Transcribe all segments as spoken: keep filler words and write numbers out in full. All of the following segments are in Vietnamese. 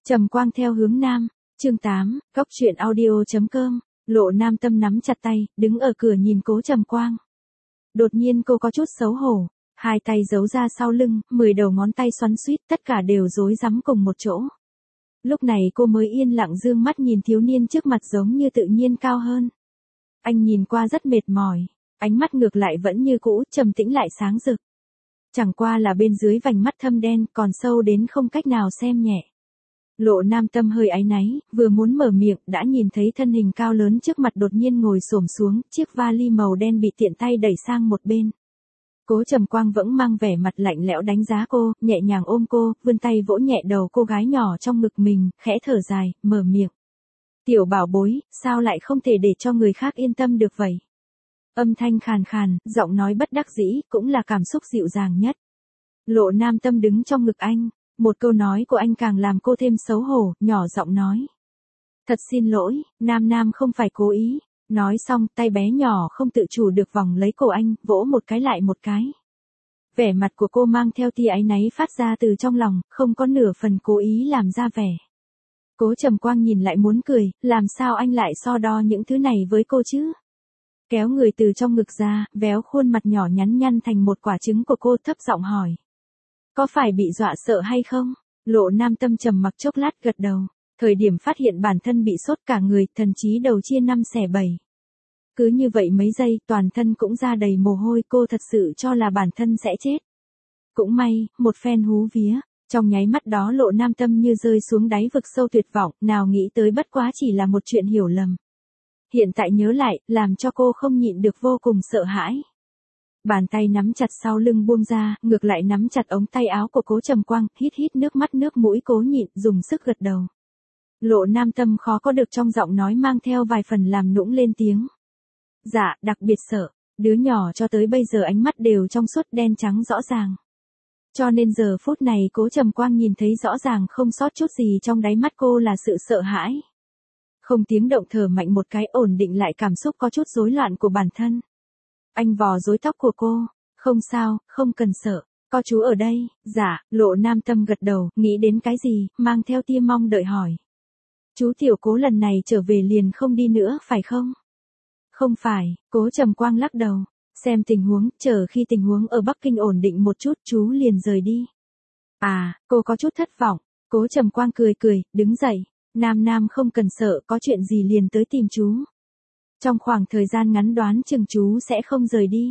Trầm Quang theo hướng nam, chương tám, góc truyện audio chấm com, Lộ Nam Tâm nắm chặt tay, đứng ở cửa nhìn Cố Trầm Quang. Đột nhiên cô có chút xấu hổ, hai tay giấu ra sau lưng, mười đầu ngón tay xoắn xuýt, tất cả đều rối rắm cùng một chỗ. Lúc này cô mới yên lặng dương mắt nhìn thiếu niên trước mặt giống như tự nhiên cao hơn. Anh nhìn qua rất mệt mỏi, ánh mắt ngược lại vẫn như cũ, trầm tĩnh lại sáng rực. Chẳng qua là bên dưới vành mắt thâm đen còn sâu đến không cách nào xem nhẹ. Lộ Nam Tâm hơi áy náy, vừa muốn mở miệng đã nhìn thấy thân hình cao lớn trước mặt đột nhiên ngồi xổm xuống, chiếc vali màu đen bị tiện tay đẩy sang một bên. Cố Trầm Quang vẫn mang vẻ mặt lạnh lẽo đánh giá cô, nhẹ nhàng ôm cô, vươn tay vỗ nhẹ đầu cô gái nhỏ trong ngực mình, khẽ thở dài, mở miệng. Tiểu bảo bối, sao lại không thể để cho người khác yên tâm được vậy? Âm thanh khàn khàn, giọng nói bất đắc dĩ, cũng là cảm xúc dịu dàng nhất. Lộ Nam Tâm đứng trong ngực anh, một câu nói của anh càng làm cô thêm xấu hổ, nhỏ giọng nói. Thật xin lỗi, Nam Nam không phải cố ý. Nói xong, tay bé nhỏ không tự chủ được vòng lấy cổ anh, vỗ một cái lại một cái. Vẻ mặt của cô mang theo tia áy náy phát ra từ trong lòng, không có nửa phần cố ý làm ra vẻ. Cố Trầm Quang nhìn lại muốn cười, làm sao anh lại so đo những thứ này với cô chứ? Kéo người từ trong ngực ra, véo khuôn mặt nhỏ nhắn nhăn thành một quả trứng của cô, thấp giọng hỏi. Có phải bị dọa sợ hay không? Lộ Nam Tâm trầm mặc chốc lát gật đầu. Thời điểm phát hiện bản thân bị sốt cả người, thần trí đầu chia năm xẻ bảy. Cứ như vậy mấy giây, toàn thân cũng ra đầy mồ hôi, cô thật sự cho là bản thân sẽ chết. Cũng may, một phen hú vía, trong nháy mắt đó Lộ Nam Tâm như rơi xuống đáy vực sâu tuyệt vọng, nào nghĩ tới bất quá chỉ là một chuyện hiểu lầm. Hiện tại nhớ lại, làm cho cô không nhịn được vô cùng sợ hãi. Bàn tay nắm chặt sau lưng buông ra, ngược lại nắm chặt ống tay áo của Cố Trầm Quang, hít hít nước mắt nước mũi cố nhịn, dùng sức gật đầu. Lộ Nam Tâm khó có được trong giọng nói mang theo vài phần làm nũng lên tiếng. Dạ, đặc biệt sợ, đứa nhỏ cho tới bây giờ ánh mắt đều trong suốt đen trắng rõ ràng. Cho nên giờ phút này Cố Trầm Quang nhìn thấy rõ ràng không sót chút gì trong đáy mắt cô là sự sợ hãi. Không tiếng động thở mạnh một cái ổn định lại cảm xúc có chút rối loạn của bản thân. Anh vò rối tóc của cô, không sao, không cần sợ, có chú ở đây, dạ, Lộ Nam Tâm gật đầu, nghĩ đến cái gì, mang theo tia mong đợi hỏi. Chú tiểu Cố lần này trở về liền không đi nữa, phải không? Không phải, Cố Trầm Quang lắc đầu, xem tình huống, chờ khi tình huống ở Bắc Kinh ổn định một chút chú liền rời đi. À, cô có chút thất vọng, Cố Trầm Quang cười cười, đứng dậy, Nam Nam không cần sợ, có chuyện gì liền tới tìm chú. Trong khoảng thời gian ngắn đoán chừng chú sẽ không rời đi.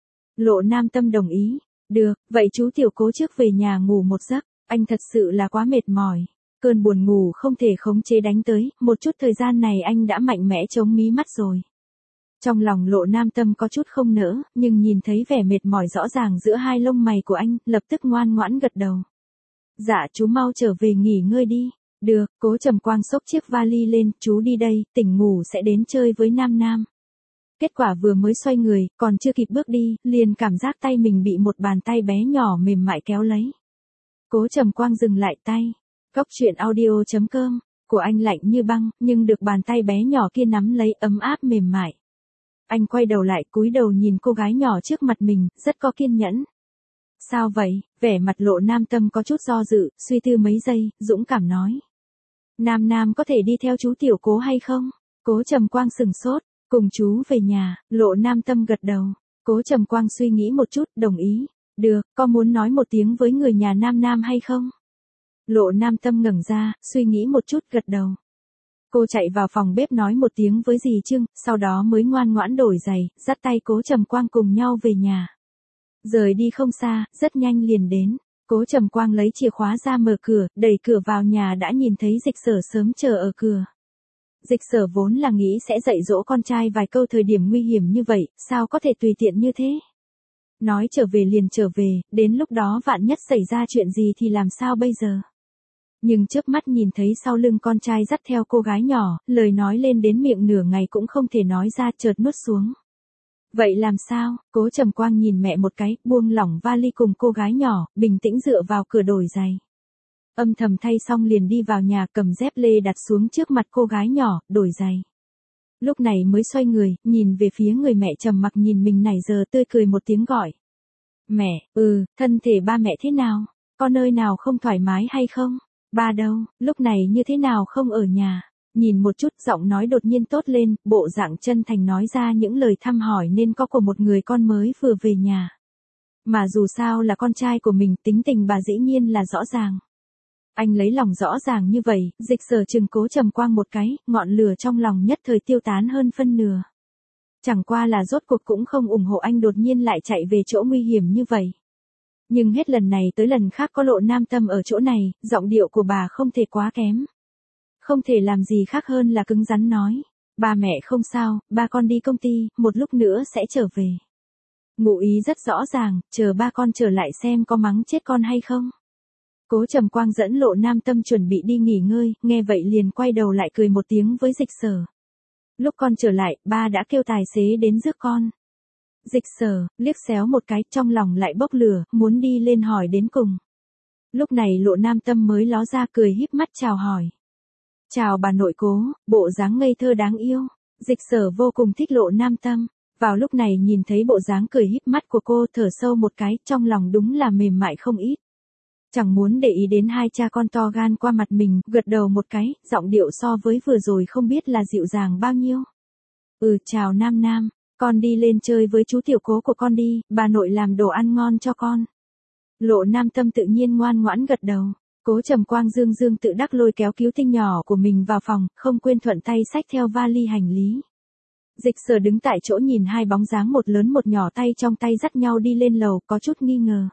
Lộ Nam Tâm đồng ý, được, vậy chú tiểu Cố trước về nhà ngủ một giấc, anh thật sự là quá mệt mỏi. Cơn buồn ngủ không thể khống chế đánh tới, một chút thời gian này anh đã mạnh mẽ chống mí mắt rồi. Trong lòng Lộ Nam Tâm có chút không nỡ, nhưng nhìn thấy vẻ mệt mỏi rõ ràng giữa hai lông mày của anh, lập tức ngoan ngoãn gật đầu. Dạ chú mau trở về nghỉ ngơi đi. Được, Cố Trầm Quang xốc chiếc vali lên, chú đi đây, tỉnh ngủ sẽ đến chơi với Nam Nam. Kết quả vừa mới xoay người, còn chưa kịp bước đi, liền cảm giác tay mình bị một bàn tay bé nhỏ mềm mại kéo lấy. Cố Trầm Quang dừng lại tay. Góc truyện audio chấm com, của anh lạnh như băng, nhưng được bàn tay bé nhỏ kia nắm lấy ấm áp mềm mại. Anh quay đầu lại cúi đầu nhìn cô gái nhỏ trước mặt mình, rất có kiên nhẫn. Sao vậy? Vẻ mặt Lộ Nam Tâm có chút do dự, suy tư mấy giây, dũng cảm nói. Nam Nam có thể đi theo chú tiểu Cố hay không? Cố Trầm Quang sừng sốt, cùng chú về nhà, Lộ Nam Tâm gật đầu. Cố Trầm Quang suy nghĩ một chút, đồng ý. Được, có muốn nói một tiếng với người nhà Nam Nam hay không? Lộ Nam Tâm ngẩng ra, suy nghĩ một chút gật đầu. Cô chạy vào phòng bếp nói một tiếng với dì Trưng, sau đó mới ngoan ngoãn đổi giày, dắt tay Cố Trầm Quang cùng nhau về nhà. Rời đi không xa, rất nhanh liền đến. Cố Trầm Quang lấy chìa khóa ra mở cửa, đẩy cửa vào nhà đã nhìn thấy Dịch Sở sớm chờ ở cửa. Dịch Sở vốn là nghĩ sẽ dạy dỗ con trai vài câu thời điểm nguy hiểm như vậy, sao có thể tùy tiện như thế? Nói trở về liền trở về, đến lúc đó vạn nhất xảy ra chuyện gì thì làm sao bây giờ? Nhưng trước mắt nhìn thấy sau lưng con trai dắt theo cô gái nhỏ, lời nói lên đến miệng nửa ngày cũng không thể nói ra, chợt nuốt xuống. Vậy làm sao? Cố Trầm Quang nhìn mẹ một cái, buông lỏng vali cùng cô gái nhỏ, bình tĩnh dựa vào cửa đổi giày. Âm thầm thay xong liền đi vào nhà cầm dép lê đặt xuống trước mặt cô gái nhỏ, đổi giày. Lúc này mới xoay người, nhìn về phía người mẹ trầm mặc nhìn mình nãy giờ tươi cười một tiếng gọi. Mẹ, ừ, thân thể ba mẹ thế nào? Có nơi nào không thoải mái hay không? Ba đâu, lúc này như thế nào không ở nhà? Nhìn một chút, giọng nói đột nhiên tốt lên, bộ dạng chân thành nói ra những lời thăm hỏi nên có của một người con mới vừa về nhà. Mà dù sao là con trai của mình, tính tình bà dĩ nhiên là rõ ràng. Anh lấy lòng rõ ràng như vậy, Dịch Sở chừng Cố Trầm Quang một cái, ngọn lửa trong lòng nhất thời tiêu tán hơn phân nửa. Chẳng qua là rốt cuộc cũng không ủng hộ anh đột nhiên lại chạy về chỗ nguy hiểm như vậy. Nhưng hết lần này tới lần khác có Lộ Nam Tâm ở chỗ này, giọng điệu của bà không thể quá kém. Không thể làm gì khác hơn là cứng rắn nói. Ba mẹ không sao, ba con đi công ty, một lúc nữa sẽ trở về. Ngụ ý rất rõ ràng, chờ ba con trở lại xem có mắng chết con hay không. Cố Trầm Quang dẫn Lộ Nam Tâm chuẩn bị đi nghỉ ngơi, nghe vậy liền quay đầu lại cười một tiếng với Dịch Sở. Lúc con trở lại, ba đã kêu tài xế đến rước con. Dịch Sở, liếc xéo một cái, trong lòng lại bốc lửa, muốn đi lên hỏi đến cùng. Lúc này Lộ Nam Tâm mới ló ra cười híp mắt chào hỏi. Chào bà nội Cố, bộ dáng ngây thơ đáng yêu. Dịch Sở vô cùng thích Lộ Nam Tâm. Vào lúc này nhìn thấy bộ dáng cười híp mắt của cô, thở sâu một cái, trong lòng đúng là mềm mại không ít. Chẳng muốn để ý đến hai cha con to gan qua mặt mình, gật đầu một cái, giọng điệu so với vừa rồi không biết là dịu dàng bao nhiêu. Ừ, chào Nam Nam, con đi lên chơi với chú tiểu Cố của con đi, bà nội làm đồ ăn ngon cho con. Lộ Nam Tâm tự nhiên ngoan ngoãn gật đầu. Cố Trầm Quang dương dương tự đắc lôi kéo cứu tinh nhỏ của mình vào phòng, không quên thuận tay xách theo vali hành lý. Dịch Sở đứng tại chỗ nhìn hai bóng dáng một lớn một nhỏ tay trong tay dắt nhau đi lên lầu, có chút nghi ngờ.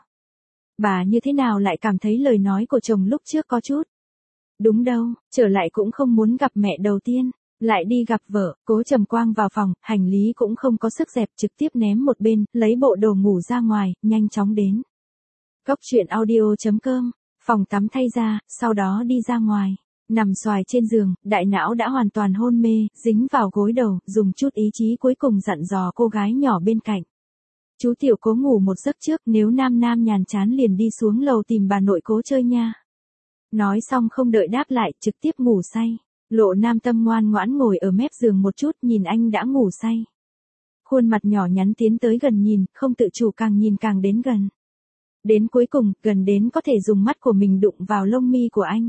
Bà như thế nào lại cảm thấy lời nói của chồng lúc trước có chút. Đúng đâu, trở lại cũng không muốn gặp mẹ đầu tiên, lại đi gặp vợ. Cố Trầm Quang vào phòng, hành lý cũng không có sức dẹp, trực tiếp ném một bên, lấy bộ đồ ngủ ra ngoài, nhanh chóng đến. Góc truyện audio chấm com, phòng tắm thay ra, sau đó đi ra ngoài. Nằm xoài trên giường, đại não đã hoàn toàn hôn mê, dính vào gối đầu, dùng chút ý chí cuối cùng dặn dò cô gái nhỏ bên cạnh. Chú tiểu Cố ngủ một giấc trước, nếu Nam Nam nhàn chán liền đi xuống lầu tìm bà nội Cố chơi nha. Nói xong không đợi đáp lại, trực tiếp ngủ say. Lộ Nam Tâm ngoan ngoãn ngồi ở mép giường một chút, nhìn anh đã ngủ say. Khuôn mặt nhỏ nhắn tiến tới gần nhìn, không tự chủ càng nhìn càng đến gần. Đến cuối cùng, gần đến có thể dùng mắt của mình đụng vào lông mi của anh.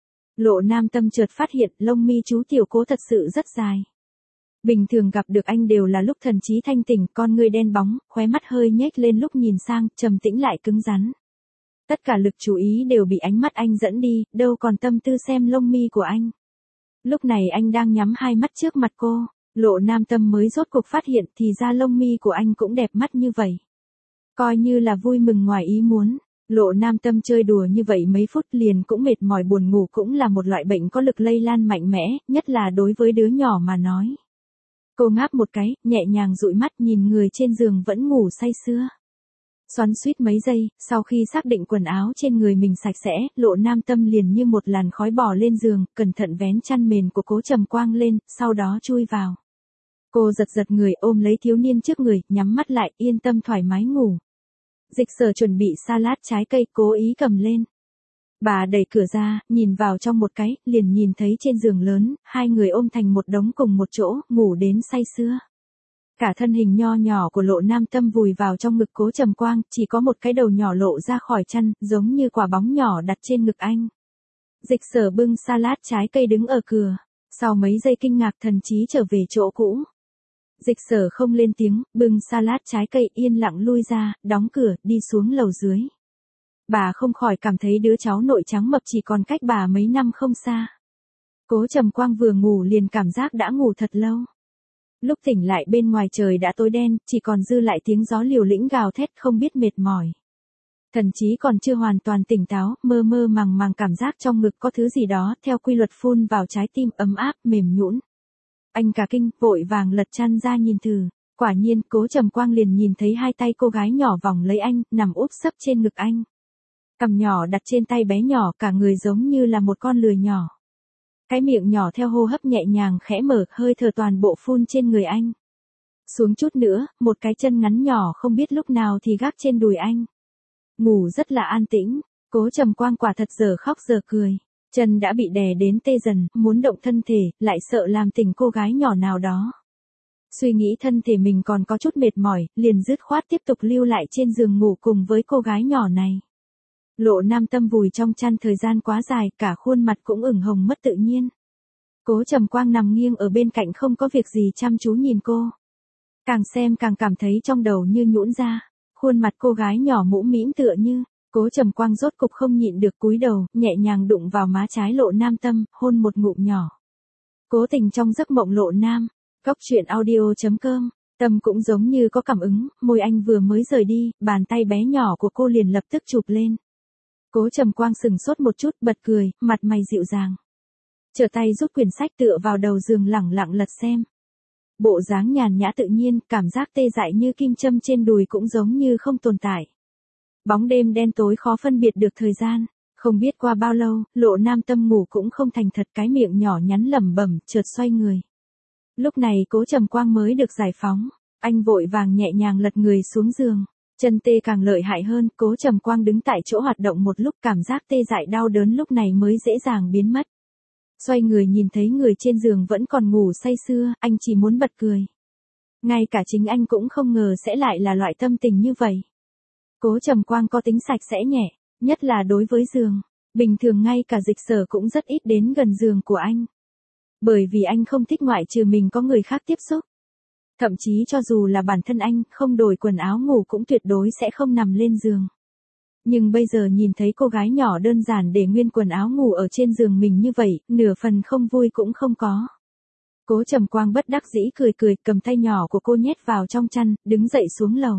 Lộ Nam Tâm chợt phát hiện lông mi chú tiểu Cố thật sự rất dài. Bình thường gặp được anh đều là lúc thần trí thanh tỉnh, con ngươi đen bóng, khóe mắt hơi nhếch lên lúc nhìn sang, trầm tĩnh lại cứng rắn. Tất cả lực chú ý đều bị ánh mắt anh dẫn đi, đâu còn tâm tư xem lông mi của anh. Lúc này anh đang nhắm hai mắt trước mặt cô, Lộ Nam Tâm mới rốt cuộc phát hiện thì ra lông mi của anh cũng đẹp mắt như vậy. Coi như là vui mừng ngoài ý muốn. Lộ Nam Tâm chơi đùa như vậy mấy phút liền cũng mệt mỏi, buồn ngủ cũng là một loại bệnh có lực lây lan mạnh mẽ, nhất là đối với đứa nhỏ mà nói. Cô ngáp một cái, nhẹ nhàng dụi mắt nhìn người trên giường vẫn ngủ say sưa. Xoắn suýt mấy giây, sau khi xác định quần áo trên người mình sạch sẽ, Lộ Nam Tâm liền như một làn khói bò lên giường, cẩn thận vén chăn mền của Cố Trầm Quang lên, sau đó chui vào. Cô giật giật người ôm lấy thiếu niên trước người, nhắm mắt lại, yên tâm thoải mái ngủ. Dịch Sở chuẩn bị salad trái cây, cố ý cầm lên. Bà đẩy cửa ra, nhìn vào trong một cái, liền nhìn thấy trên giường lớn, hai người ôm thành một đống cùng một chỗ, ngủ đến say sưa. Cả thân hình nho nhỏ của Lộ Nam Tâm vùi vào trong ngực Cố Trầm Quang, chỉ có một cái đầu nhỏ lộ ra khỏi chăn, giống như quả bóng nhỏ đặt trên ngực anh. Dịch Sở bưng salad trái cây đứng ở cửa, sau mấy giây kinh ngạc thần trí trở về chỗ cũ. Dịch Sở không lên tiếng, bưng salad trái cây yên lặng lui ra, đóng cửa, đi xuống lầu dưới. Bà không khỏi cảm thấy đứa cháu nội trắng mập chỉ còn cách bà mấy năm không xa. Cố Trầm Quang vừa ngủ liền cảm giác đã ngủ thật lâu. Lúc tỉnh lại bên ngoài trời đã tối đen, chỉ còn dư lại tiếng gió liều lĩnh gào thét không biết mệt mỏi. Thần trí còn chưa hoàn toàn tỉnh táo, mơ mơ màng màng cảm giác trong ngực có thứ gì đó, theo quy luật phun vào trái tim ấm áp, mềm nhũn. Anh cả kinh, vội vàng lật chăn ra nhìn thử. Quả nhiên, Cố Trầm Quang liền nhìn thấy hai tay cô gái nhỏ vòng lấy anh, nằm úp sấp trên ngực anh. Cằm nhỏ đặt trên tay bé nhỏ, cả người giống như là một con lười nhỏ. Cái miệng nhỏ theo hô hấp nhẹ nhàng khẽ mở, hơi thở toàn bộ phun trên người anh. Xuống chút nữa, một cái chân ngắn nhỏ không biết lúc nào thì gác trên đùi anh. Ngủ rất là an tĩnh, Cố Trầm Quang quả thật giờ khóc giờ cười. Chân đã bị đè đến tê dần, muốn động thân thể, lại sợ làm tỉnh cô gái nhỏ nào đó. Suy nghĩ thân thể mình còn có chút mệt mỏi, liền dứt khoát tiếp tục lưu lại trên giường ngủ cùng với cô gái nhỏ này. Lộ Nam Tâm vùi trong chăn thời gian quá dài, cả khuôn mặt cũng ửng hồng mất tự nhiên. Cố Trầm Quang nằm nghiêng ở bên cạnh không có việc gì chăm chú nhìn cô. Càng xem càng cảm thấy trong đầu như nhũn ra, khuôn mặt cô gái nhỏ mũm mĩm tựa như, Cố Trầm Quang rốt cục không nhịn được cúi đầu, nhẹ nhàng đụng vào má trái Lộ Nam Tâm, hôn một ngụm nhỏ. Cố tình trong giấc mộng Lộ Nam, góc truyện audio chấm com, Tâm cũng giống như có cảm ứng, môi anh vừa mới rời đi, bàn tay bé nhỏ của cô liền lập tức chụp lên. Cố Trầm Quang sừng sốt một chút, bật cười, mặt mày dịu dàng. Trở tay rút quyển sách tựa vào đầu giường lẳng lặng lật xem. Bộ dáng nhàn nhã tự nhiên, cảm giác tê dại như kim châm trên đùi cũng giống như không tồn tại. Bóng đêm đen tối khó phân biệt được thời gian, không biết qua bao lâu, Lộ Nam Tâm ngủ cũng không thành thật, cái miệng nhỏ nhắn lẩm bẩm, chợt xoay người. Lúc này Cố Trầm Quang mới được giải phóng, anh vội vàng nhẹ nhàng lật người xuống giường, chân tê càng lợi hại hơn, Cố Trầm Quang đứng tại chỗ hoạt động một lúc, cảm giác tê dại đau đớn lúc này mới dễ dàng biến mất. Xoay người nhìn thấy người trên giường vẫn còn ngủ say sưa, anh chỉ muốn bật cười. Ngay cả chính anh cũng không ngờ sẽ lại là loại tâm tình như vậy. Cố Trầm Quang có tính sạch sẽ nhẹ, nhất là đối với giường. Bình thường ngay cả Dịch Sở cũng rất ít đến gần giường của anh. Bởi vì anh không thích ngoại trừ mình có người khác tiếp xúc. Thậm chí cho dù là bản thân anh không đổi quần áo ngủ cũng tuyệt đối sẽ không nằm lên giường. Nhưng bây giờ nhìn thấy cô gái nhỏ đơn giản để nguyên quần áo ngủ ở trên giường mình như vậy, nửa phần không vui cũng không có. Cố Trầm Quang bất đắc dĩ cười cười, cầm tay nhỏ của cô nhét vào trong chăn, đứng dậy xuống lầu.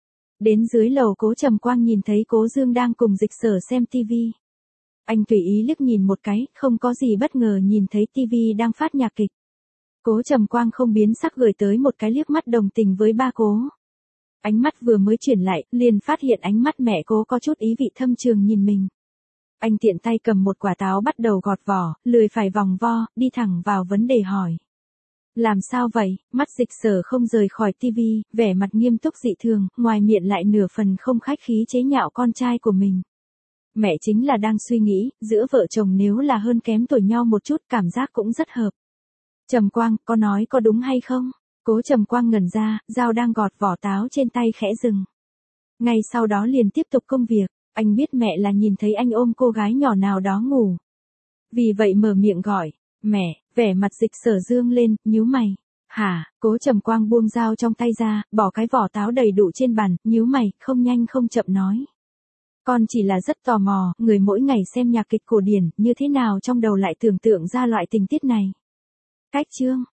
Đến dưới lầu Cố Trầm Quang nhìn thấy Cố Dương đang cùng Dịch Sở xem tivi. Anh tùy ý liếc nhìn một cái, không có gì bất ngờ nhìn thấy tivi đang phát nhạc kịch. Cố Trầm Quang không biến sắc gửi tới một cái liếc mắt đồng tình với ba Cố. Ánh mắt vừa mới chuyển lại, liền phát hiện ánh mắt mẹ Cố có chút ý vị thâm trường nhìn mình. Anh tiện tay cầm một quả táo bắt đầu gọt vỏ, lười phải vòng vo, đi thẳng vào vấn đề hỏi. Làm sao vậy? Mắt Dịch Sở không rời khỏi tivi, vẻ mặt nghiêm túc dị thường, ngoài miệng lại nửa phần không khách khí chế nhạo con trai của mình. Mẹ chính là đang suy nghĩ, giữa vợ chồng nếu là hơn kém tuổi nhau một chút, cảm giác cũng rất hợp. Trầm Quang, có nói có đúng hay không? Cố Trầm Quang ngẩn ra, dao đang gọt vỏ táo trên tay khẽ dừng. Ngay sau đó liền tiếp tục công việc, anh biết mẹ là nhìn thấy anh ôm cô gái nhỏ nào đó ngủ. Vì vậy mở miệng gọi, mẹ, vẻ mặt Dịch Sở dương lên, nhíu mày. Hả? Cố Trầm Quang buông dao trong tay ra, bỏ cái vỏ táo đầy đủ trên bàn, nhíu mày, không nhanh không chậm nói. Con chỉ là rất tò mò, người mỗi ngày xem nhạc kịch cổ điển, như thế nào trong đầu lại tưởng tượng ra loại tình tiết này. Cách chương